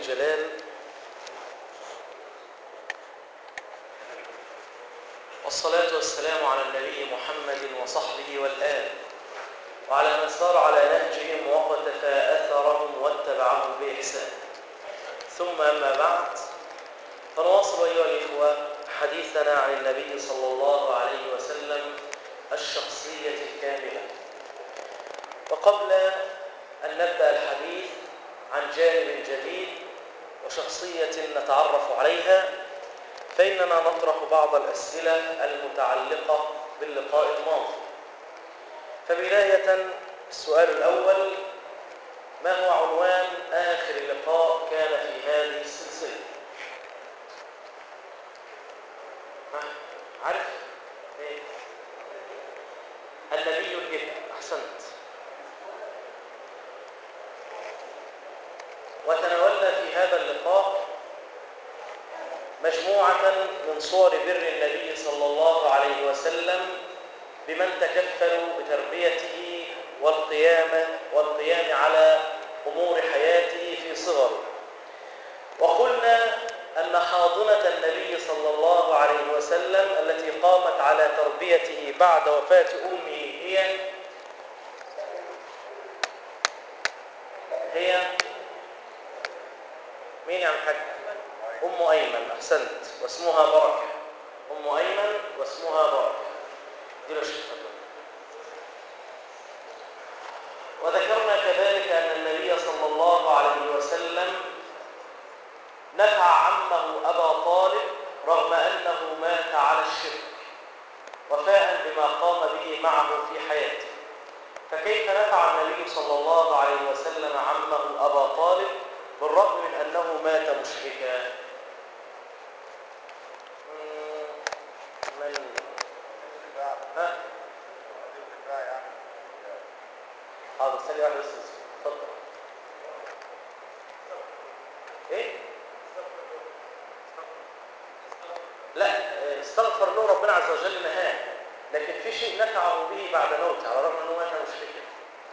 الجلال، والصلاة والسلام على النبي محمد وصحبه والآل، وعلى من سار على نهجهم وقتفى أثرهم واتبعهم بإحسان. ثم أما بعد، فنواصل أيها الإخوة حديثنا عن النبي صلى الله عليه وسلم الشخصية الكاملة. وقبل أن نبدأ الحديث عن جانب جديد وشخصية نتعرف عليها، فإننا نطرح بعض الأسئلة المتعلقة باللقاء الماضي. فبداية السؤال الأول: ما هو عنوان آخر لقاء كان في هذه السلسلة؟ عارف؟ إيه؟ النبي الابن. أحسنت. وتناولنا في هذا اللقاء مجموعة من صور بر النبي صلى الله عليه وسلم بمن تكفلوا بتربيته والقيام على أمور حياته في صغره. وقلنا أن حاضنة النبي صلى الله عليه وسلم التي قامت على تربيته بعد وفاة أمه هي مين يا عم الحاج؟ أم أيمن. أحسنت. واسمها بركة. أم أيمن واسمها بركة. دي له شيخ. وذكرنا كذلك أن النبي صلى الله عليه وسلم نفع عمه أبا طالب رغم أنه مات على الشرك، وفاء بما قام به معه في حياته. فكيف نفع النبي صلى الله عليه وسلم عمه أبا طالب بالرغم من أنه مات مشركا؟ حاضر، ثانية واحدة بس. اتفضل. ايه؟ لا، استغفر له ربنا عز وجل نهاه، لكن في شيء نفعه به بعد موته على الرغم انه مات مشركا.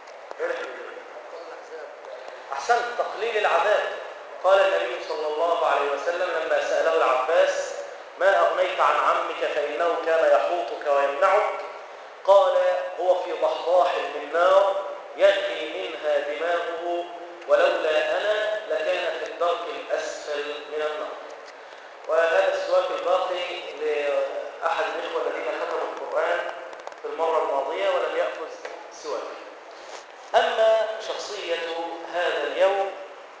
احسنت، تقليل العذاب. قال النبي صلى الله عليه وسلم لما سأله العباس: ما أغنيت عن عمك فإنه كان يحوطك ويمنعك؟ قال: هو في ضحضاح من نار يغلي منها دماغه، ولولا أنا لكان في الدرك الأسفل من النار. وهذا السواك الباقي لأحد الإخوة الذين ختموا القرآن في المرة الماضية ولم يأخذ سواك. أما شخصية هذا اليوم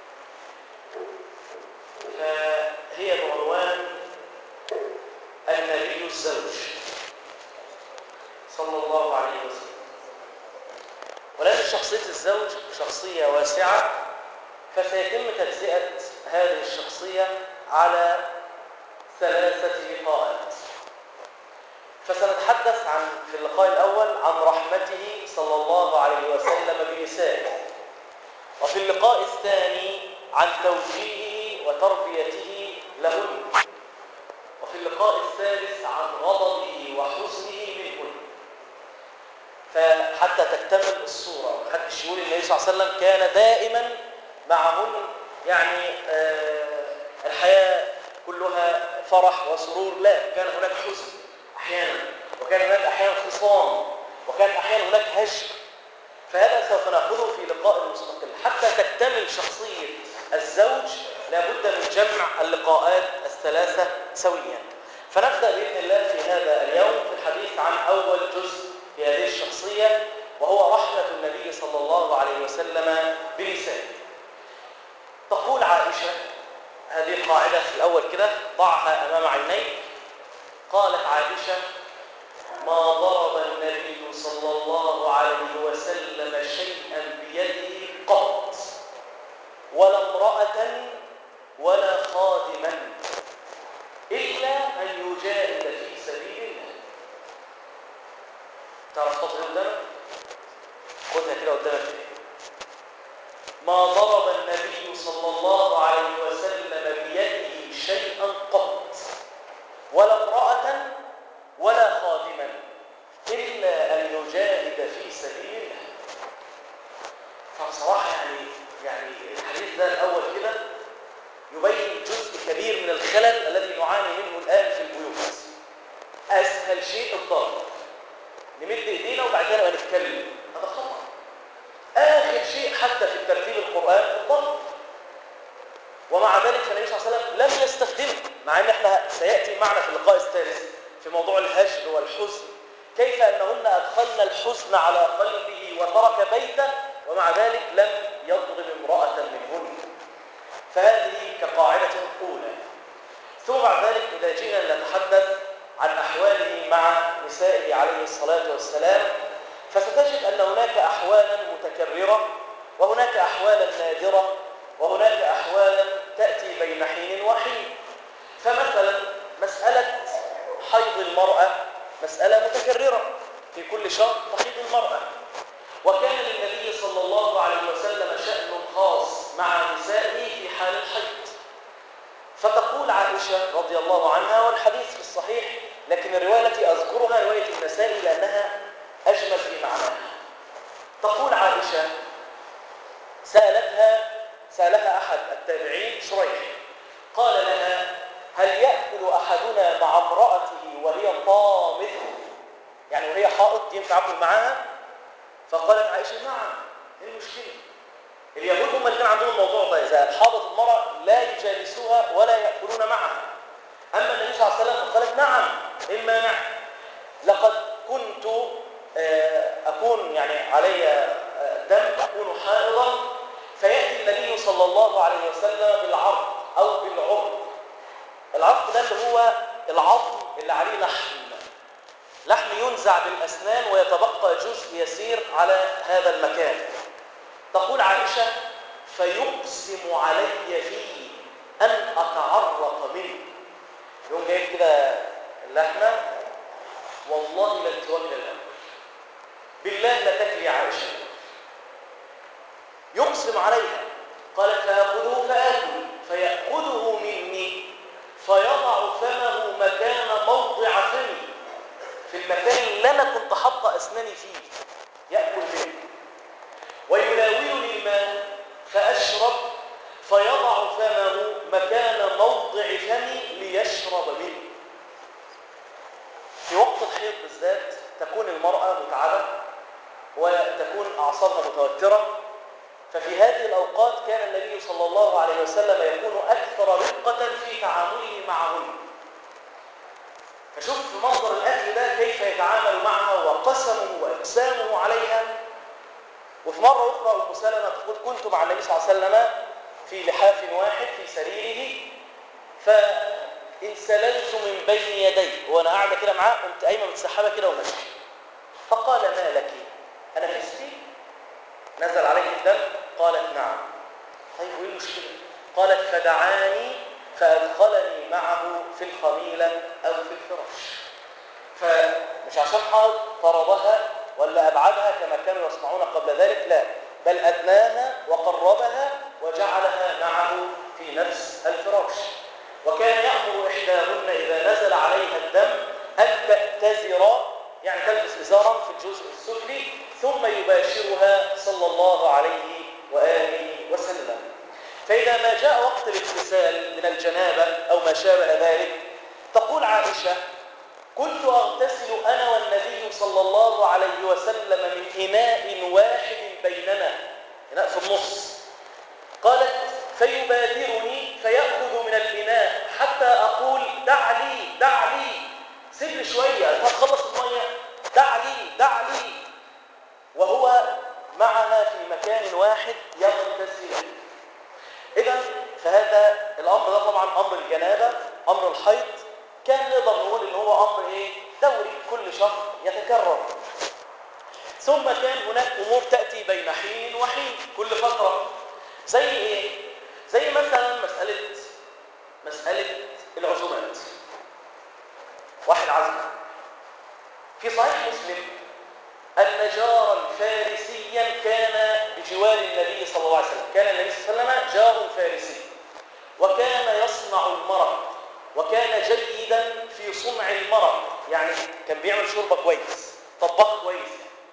فهي بعنوان النبي الزوج صلى الله عليه وسلم. ولأن شخصية الزوج شخصية واسعة، فسيتم تجزئة هذه الشخصية على 3 لقاءات. فسنتحدث في اللقاء الأول عن رحمته صلى الله عليه وسلم بنسائه، وفي اللقاء الثاني عن توجيهه وتربيته لهن، وفي اللقاء الثالث عن غضبه وحزنه منهن. فحتى تكتمل الصورة، محدش يقول النبي صلى الله عليه وسلم كان دائما معهن، يعني الحياة كلها فرح وسرور. لا، كان هناك حزن أحيانا، وكان هناك أحيانا خصام، وكان أحيانا هناك هجر. فهذا سوف نأخذه في لقاء مستقل. حتى تكتمل شخصية الزوج لابد من جمع اللقاءات 3 سويا. فنبدأ بإذن الله في هذا اليوم في الحديث عن أول جزء في هذه الشخصية، وهو رحمة النبي صلى الله عليه وسلم بنسائه. تقول عائشة، هذه قاعدة في الأول كده ضعها أمام عينيك. قالت عائشة: ما ضرب النبي صلى الله عليه وسلم شيئا بيده قط، ولا امرأة ولا خادما، إلا أن يجاهد في سبيل الله. تعرف تطري قدامك؟ خدها كده قدامك. ما ضرب النبي صلى الله عليه وسلم بيده شيئا قط، ولا امرأة ولا خادما، إلا أن يجاهد في سبيل الله. فبصراحة يعني الحديث ده الأول كده أسهل شيء الضرب، نمد إيدينا وبعد كده نبقى نتكلم، هذا خطأ. آخر شيء حتى في الترتيب القرآن الضرب، ومع ذلك فالنبي صلى الله عليه وسلم لم يستخدمه، مع ان احنا سياتي معنا في اللقاء الثالث في موضوع الهجر والحزن كيف انهن ادخلن الحزن على قلبه وترك بيته ومع ذلك لم يضرب امراه منهن. فهذه كقاعده اولى. ثم بعد ذلك اذا جئنا نتحدث عن احواله مع نسائه عليه الصلاه والسلام، فستجد ان هناك احوالا متكرره وهناك احوالا نادره وهناك أحوالا تأتي بين حين وحين. فمثلا مسألة حيض المرأة مسألة متكررة، في كل شهر تحيض المرأة، وكان للنبي صلى الله عليه وسلم شأن خاص مع نسائه في حال الحيض. فتقول عائشة رضي الله عنها، والحديث في الصحيح لكن الرواية التي أذكرها رواية النسائي لأنها أجمل في معناها. تقول عائشة سألها أحد التابعين شريح، قال لها: هل يأكل أحدنا مع امرأته وهي طامث؟ يعني وهي حائض ينفع أكل معاها؟ فقالت عائشة: نعم، إيه المشكلة؟ اليهود هم اللي كان عندهم الموضوع ده، إذا حاضت المرأة لا يجالسوها ولا يأكلون معها. أما النبي صلى الله عليه وسلم فقالت: نعم، إيه المانع؟ لقد كنت أكون يعني علي دم، أكون حائضا، فيأتي النبي صلى الله عليه وسلم بالعرق أو بالعرق. العرق ده اللي هو العظم اللي عليه لحم ينزع بالأسنان ويتبقى جزء يسير على هذا المكان. تقول عائشة: فيقسم علي فيه أن أتعرق منه. يوم جايب كده اللحمة: والله لا انت واكله الأول، بالله لا تاكلي يا عائشة. يقسم عليها، قالت: فيأخذه فآكل، فيأخذه مني فيضع فمه مكان موضع فمي، في المكان اللي أنا كنت حاطه أسناني فيه، يأكل منه، ويناولني الماء فأشرب، فيضع فمه مكان موضع فمي ليشرب منه. في وقت الحيض بالذات تكون المرأة متعبة وتكون أعصابها متوترة، ففي هذه الأوقات كان النبي صلى الله عليه وسلم يكون أكثر رقة في تعامله معهن. فشوف في منظر الأكل ده كيف يتعامل معها وقسمه وإقسامه عليها. وفي مرة أخرى أم سلمة تقول: كنت مع النبي صلى الله عليه وسلم في لحاف واحد في سريره، فانسللت من بين يديه وأنا قاعدة كده معاه، قمت قايمة متسحبة كده وماشية. فقال: ما لك؟ أنا فستي؟ نزل عليه الدم؟ قالت: نعم. طيب وايه المشكله؟ قالت: فدعاني فادخلني معه في الخميله او في الفراش. فمش عشان حائض طردها ولا ابعدها كما كانوا يصنعون قبل ذلك، لا، بل ادناها وقربها وجعلها معه في نفس الفراش. وكان يامر احداهن اذا نزل عليها الدم ان تأتزر، يعني تلبس ازارا في الجزء السفلي، ثم يباشرها صلى الله عليه واله وسلم. فاذا ما جاء وقت الاغتسال من الجنابه او ما شابه ذلك، تقول عائشه: كنت اغتسل انا والنبي صلى الله عليه وسلم من اناء واحد بيننا، اناء في النص. قالت: فيبادرني فيأخذ من الإناء حتى أقول: دع لي دع لي، سيب لي شوية هتخلص المية، دع لي دع لي، وهو معها في مكان واحد يغتسل. إذن فهذا الأمر ده طبعا أمر الجنابة، أمر الحيض، كان نقدر نقول إن هو أمر دوري كل شهر يتكرر. ثم كان هناك أمور تأتي بين حين وحين كل فترة، زي ايه؟ زي مثلا مسألة العزومات. واحد عزم في صحيح مسلم أن جارا فارسيا كان بجوار النبي صلى الله عليه وسلم، كان النبي صلى الله عليه وسلم جار فارسي وكان يصنع المرق، وكان جيدا في صنع المرق، يعني كان بيعمل شوربة كويس، طباخ كويس.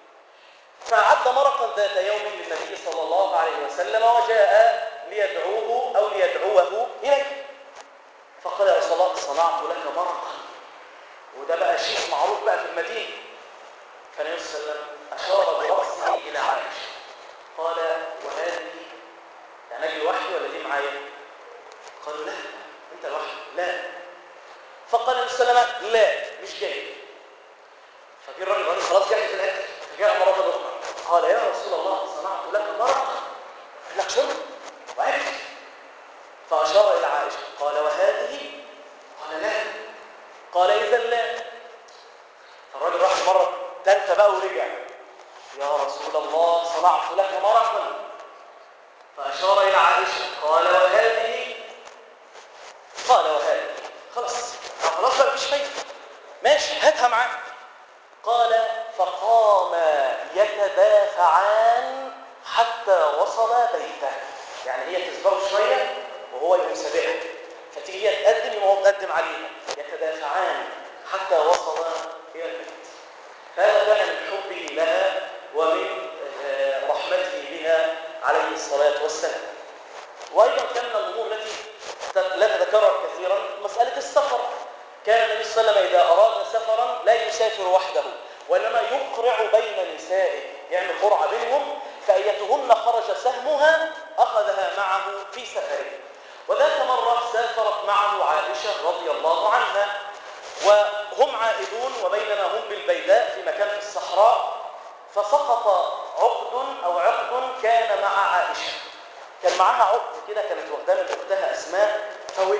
فأعد مرقا ذات يوم للنبي صلى الله عليه وسلم وجاء ليدعوه أو ليدعوه إليه، فقال: يا رسول الله، صنعت لك مرقا وده بقى شيء معروف بقى في المدينة. فالنبي صلى الله عليه وسلم أشار برأسه إلى عائشة قال وهذه يعني أجي لوحدي ولا دي معايا؟ قالوا لا أنت لوحدك. لا. فقال النبي صلى الله عليه وسلم لا مش جاي. فجاء الراجل خلاص جاهز الأكل. فجاء مرة أخرى قال يا رسول الله صنعت لك مرق لك شرب وأكل. فأشار إلى عائشة قال وهذه؟ قال لا. قال إذا لا. فالراجل راح مرة ثالثة بقى ورجع يا رسول الله صنعت لك مرقا. فأشار إلى عائشة قال وهذه؟ قال وهذه. خلاص خلاص بقى مفيش فايدة ماشي هاتها معاك. قال فقاما يتدافعان حتى وصل بيته. يعني هي تسبقه شوية وهو يقوم سابقها فتيجي هي تقدم يبقى هو مقدم عليها يتدافعان حتى وصل إلى البيت. هذا كان من حبه لها ومن رحمته بها عليه الصلاة والسلام. وأيضا كان من الأمور التي لا تتكرر كثيرا مسألة السفر. كان النبي صلى الله عليه وسلم إذا أراد سفرا لا يسافر وحده وإنما يقرع بين نسائه يعني قرعة بينهم فأيتهن خرج سهمها أخذها معه في سفره. وذات مرة سافرت معه عائشة رضي الله عنها وهم عائدون وبينما هم بالبيداء في مكان في الصحراء فسقط عقد كان مع عائشة. كان معها عقد كده كانت واخداه من اختها اسماء فوقع.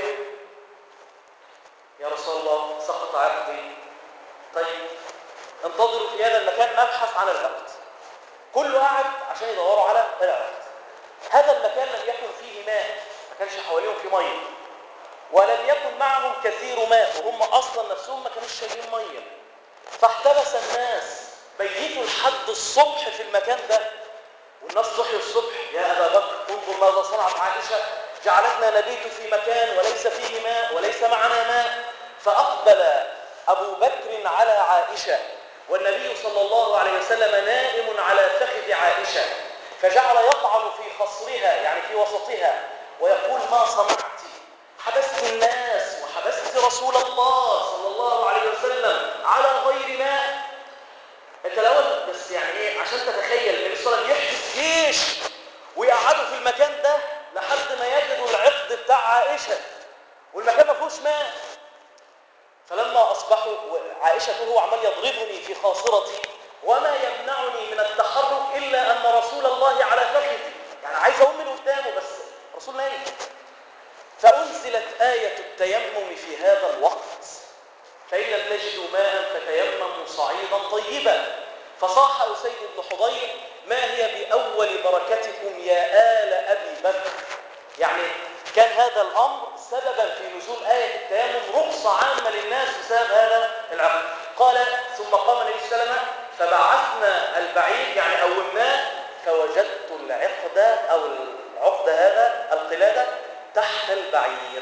يا رسول الله سقط عقدي. طيب انتظروا في هذا المكان نبحث عن العقد. كله قعد عشان يدوروا على العقد. هذا المكان لم يكن فيه ماء ما كانش حواليهم في ميه ولم يكن معهم كثير ماء وهم اصلا نفسهم ما كانوش شايلين ميه. فاحتبس الناس بيتوا لحد الصبح في المكان ده والناس صحيوا الصبح يا ابا بكر انظر ماذا صنعت عائشه جعلتنا نبيت في مكان وليس فيه ماء وليس معنا ماء. فاقبل ابو بكر على عائشه والنبي صلى الله عليه وسلم نائم على فخذ عائشه فجعل يطعن في خصرها يعني في وسطها ويقول ما صنعت حبست الناس وحبست رسول الله صلى الله عليه وسلم على غير ماء. انت الاول بس يعني ايه عشان تتخيل النبي صلى الله عليه وسلم يحبس جيش ويقعدوا في المكان ده لحد ما يجدوا العقد بتاع عائشه والمكان ما فيهوش ماء. فلما اصبحوا عائشه تقول هو عمال يضربني في خاصرتي وما يمنعني من التحرك الا ان رسول الله على فخذي يعني عايز اقوم من قدامه بس رسول نايم. فأنزلت آية التيمم في هذا الوقت فإن لم تجدوا ماء فتيمموا صعيدا طيبا. فصاح أسيد بن حضير ما هي بأول بركتكم يا آل أبي بكر. يعني كان هذا الأمر سببا في نزول آية التيمم رخصة عامة للناس بسبب هذا العقد. قال ثم قام النبي صلى الله عليه وسلم فبعثنا البعير يعني قومناه فوجدت العقد أو العقد هذا القلادة تحت البعير.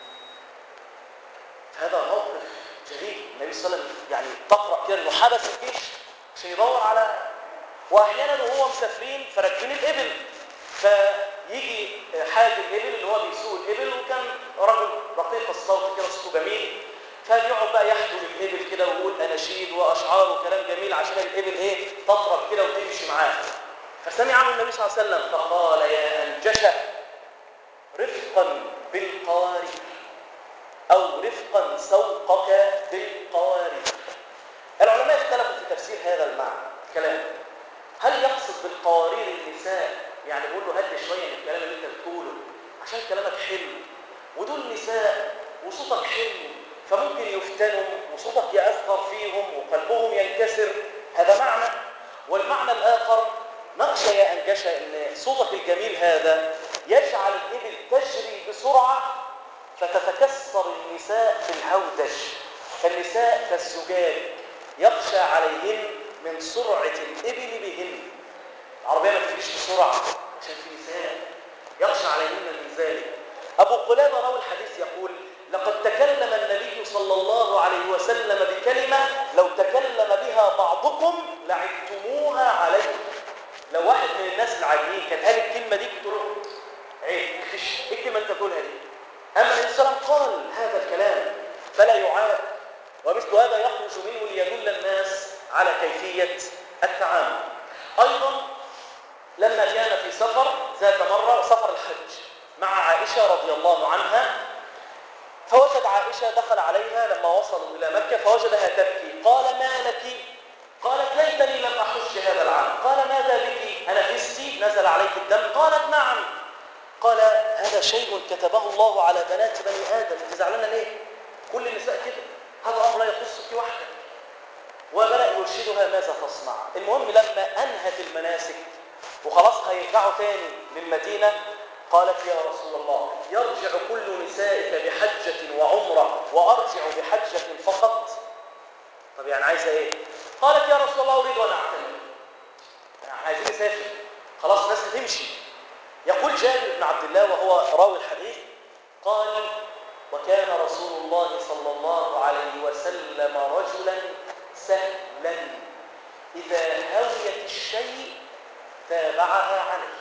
هذا موقف جليل. النبي صلى الله عليه وسلم يعني تقرأ كده انه حبس الجيش عشان يدور على واحيانا وهو مسافرين فراكبين الابل فيجي حاج الابل اللي هو بيسوق الابل وكان رجل رقيق الصوت كده صوته جميل فبيقعد بقى يحدو الابل كده ويقول اناشيد واشعار وكلام جميل عشان الابل ايه تطرب كده وتمشي معاه. فسمع عنه النبي صلى الله عليه وسلم فقال يا انجشه رفقا بالقوارير أو رفقا سوقك بالقوارير. العلماء اختلفوا في تفسير هذا المعنى الكلام. هل يقصد بالقوارير النساء يعني بيقول له هدي شوية من الكلام اللي انت بتقوله عشان كلامك حلو ودول نساء وصوتك حلو فممكن يفتنوا وصوتك يأثر فيهم وقلبهم ينكسر هذا معنى. والمعنى الآخر نخشى يا أنجشة أن صوتك الجميل هذا يجعل الإبل تجري بسرعة فتتكسر النساء في الهودج فالنساء كالزجاج يخشى عليهن من سرعة الإبل بهن. العربية ما تجريش بسرعة عشان في نساء يخشى عليهن من ذلك. أبو قلابة راوي الحديث يقول لقد تكلم النبي صلى الله عليه وسلم بكلمة لو تكلم بها بعضكم لعبتموها عليه. لو واحد من الناس العاديين كان قال الكلمة دي بتقول له عيب ايه الكلمة انت تقولها دي. أما الإنسان قال هذا الكلام فلا يعاب ومثل هذا يخرج منه ليدل الناس على كيفية التعامل. أيضا لما كان في سفر ذات مرة، سفر الحج مع عائشة رضي الله عنها، فوجد عائشة دخل عليها لما وصلوا إلى مكة فوجدها تبكي. قال ما لك؟ قالت ليتني لم أحج هذا العام. قال ماذا بك؟ أنفستي؟ نزل عليك الدم؟ قالت نعم. قال هذا شيء كتبه الله على بنات بني آدم، انت زعلانة ليه؟ كل النساء كده، هذا أمر لا يخصك وحدك. وبدأ يرشدها ماذا تصنع. المهم لما أنهت المناسك وخلاص هيرجعوا تاني للمدينة، قالت يا رسول الله يرجع كل نسائك بحجة وعمرة وأرجع بحجة فقط؟ طب يعني عايزة ايه؟ قالت يا رسول الله أريد أن أعتمر، يعني عايزين نسافر خلاص الناس هتمشي. يقول جابر بن عبد الله وهو راوي الحديث قال وكان رسول الله صلى الله عليه وسلم رجلا سهلا إذا هويت الشيء تابعها عليه.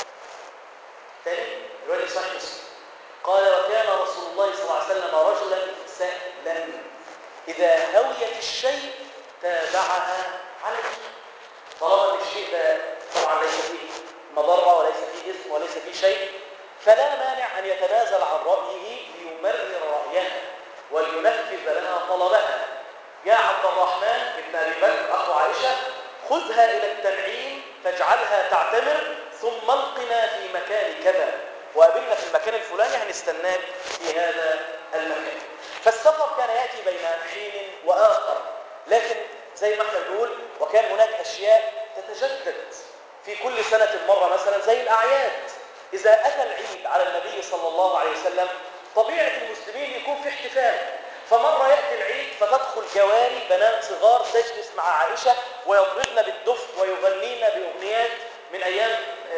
ثاني رواية صحيح مسلم قال وكان رسول الله صلى الله عليه وسلم رجلا سهلا إذا هويت الشيء تابعها عليه. طالما ان الشيء ده طبعا ليس فيه مضرة وليس فيه إثم وليس فيه شيء، فلا مانع أن يتنازل عن رأيه ليمرر رأيها ولينفذ لها طلبها. يا عبد الرحمن بن أبي بكر أخو عائشة خذها إلى التنعيم فاجعلها تعتمر ثم القنا في مكان كذا، وقابلنا في المكان الفلاني هنستناك في هذا المكان. فالسفر كان يأتي بين حين وآخر، لكن زي ما احنا بنقول وكان هناك أشياء تتجدد في كل سنة مرة، مثلا زي الأعياد. إذا أتى العيد على النبي صلى الله عليه وسلم طبيعة المسلمين يكون في احتفال، فمرة يأتي العيد فتدخل جواري بنات صغار تجلس مع عائشة ويضربن بالدف ويغنين بأغنيات من أيام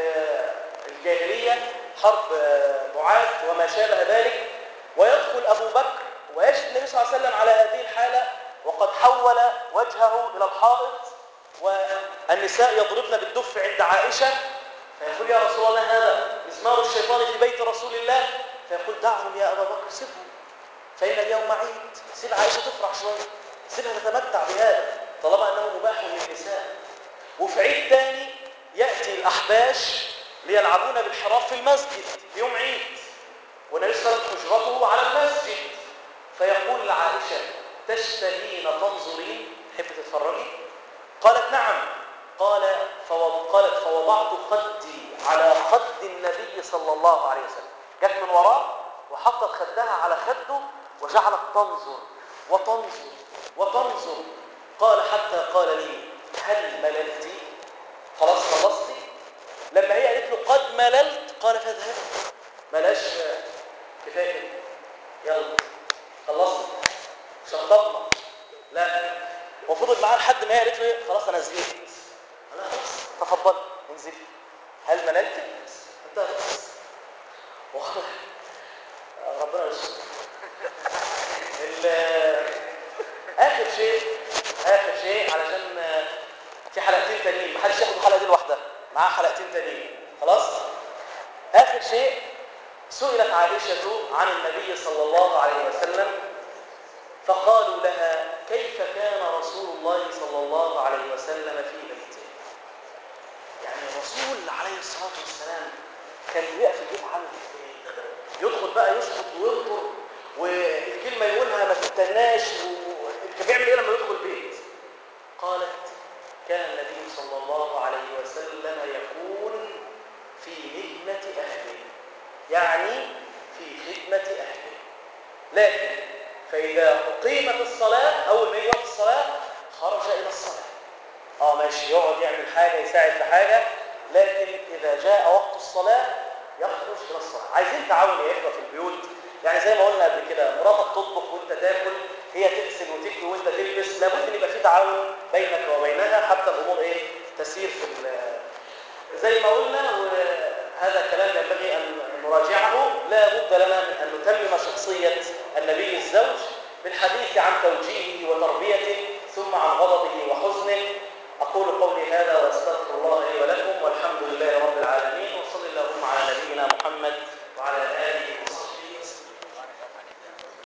الجاهلية، حرب معاذ وما شابه ذلك، ويدخل أبو بكر ويجد النبي صلى الله عليه وسلم على هذه الحالة وقد حول وجهه إلى الحائط والنساء يضربن بالدف عند عائشة، فيقول يا رسول الله هذا مزمار الشيطان في بيت رسول الله، فيقول دعهم يا أبا بكر سيبهم فإن اليوم عيد، سيب عائشة تفرح شوية، سيبها تتمتع بهذا طالما أنه مباح للنساء. وفي عيد ثاني يأتي الأحباش ليلعبون بالحراب في المسجد في يوم عيد، والنبي صلى الله عليه وسلم حجرته على المسجد، فيقول لعائشة تشتهين تنظرين، تحب تتفرجي؟ قالت نعم. قالت فوضعت خدي على خد النبي صلى الله عليه وسلم، جت من وراه وحطت خدها على خده وجعلت تنظر وتنظر وتنظر. قال حتى قال لي هل مللتي؟ خلاص خلصتي؟ لما هي قالت له قد مللت قال فاذهب، ملاش كفايه كده، يلا خلصنا شطبنا. لا، وفضل معاه لحد ما هي قالت له خلاص انا زهقت. انا خلاص تفضل انزلي. هل مللت؟ انتهى واضح. ربنا يستر. اخر شيء علشان في حلقتين تانيين، محدش ياخد الحلقه دي لوحدها، معاه حلقتين تانيين خلاص. اخر شيء سئلت عائشه عن النبي صلى الله عليه وسلم فقالوا لها كيف كان رسول الله صلى الله عليه وسلم في بيته؟ يعني الرسول عليه الصلاه والسلام كان بيبقى في البيت عامل ايه؟ يدخل بقى يسقط ويغطر والكلمه يقولها ما تستناش، كان بيعمل ايه لما يدخل البيت؟ قالت كان النبي صلى الله عليه وسلم يكون في مهنة أهله، يعني في خدمة أهله، لكن فإذا أقيمت الصلاة أول ما يجي وقت الصلاة خرج إلى الصلاة. ماشي يقعد يعمل حاجة يساعد في حاجة، لكن إذا جاء وقت الصلاة يخرج إلى الصلاة. عايزين تعاون يا إخوة في البيوت، يعني زي ما قلنا قبل كده مراتك تطبخ وأنت تاكل، هي تغسل وتكوي وأنت تلبس، لابد أن يبقى في تعاون بينك وبينها حتى الأمور تسير في زي ما قلنا. وهذا كلام ينبغي أن نراجعه. لا بد لنا من أن نتمم شخصية النبي الزوج بالحديث عن توجيهه وتربيته ثم عن غضبه وحزنه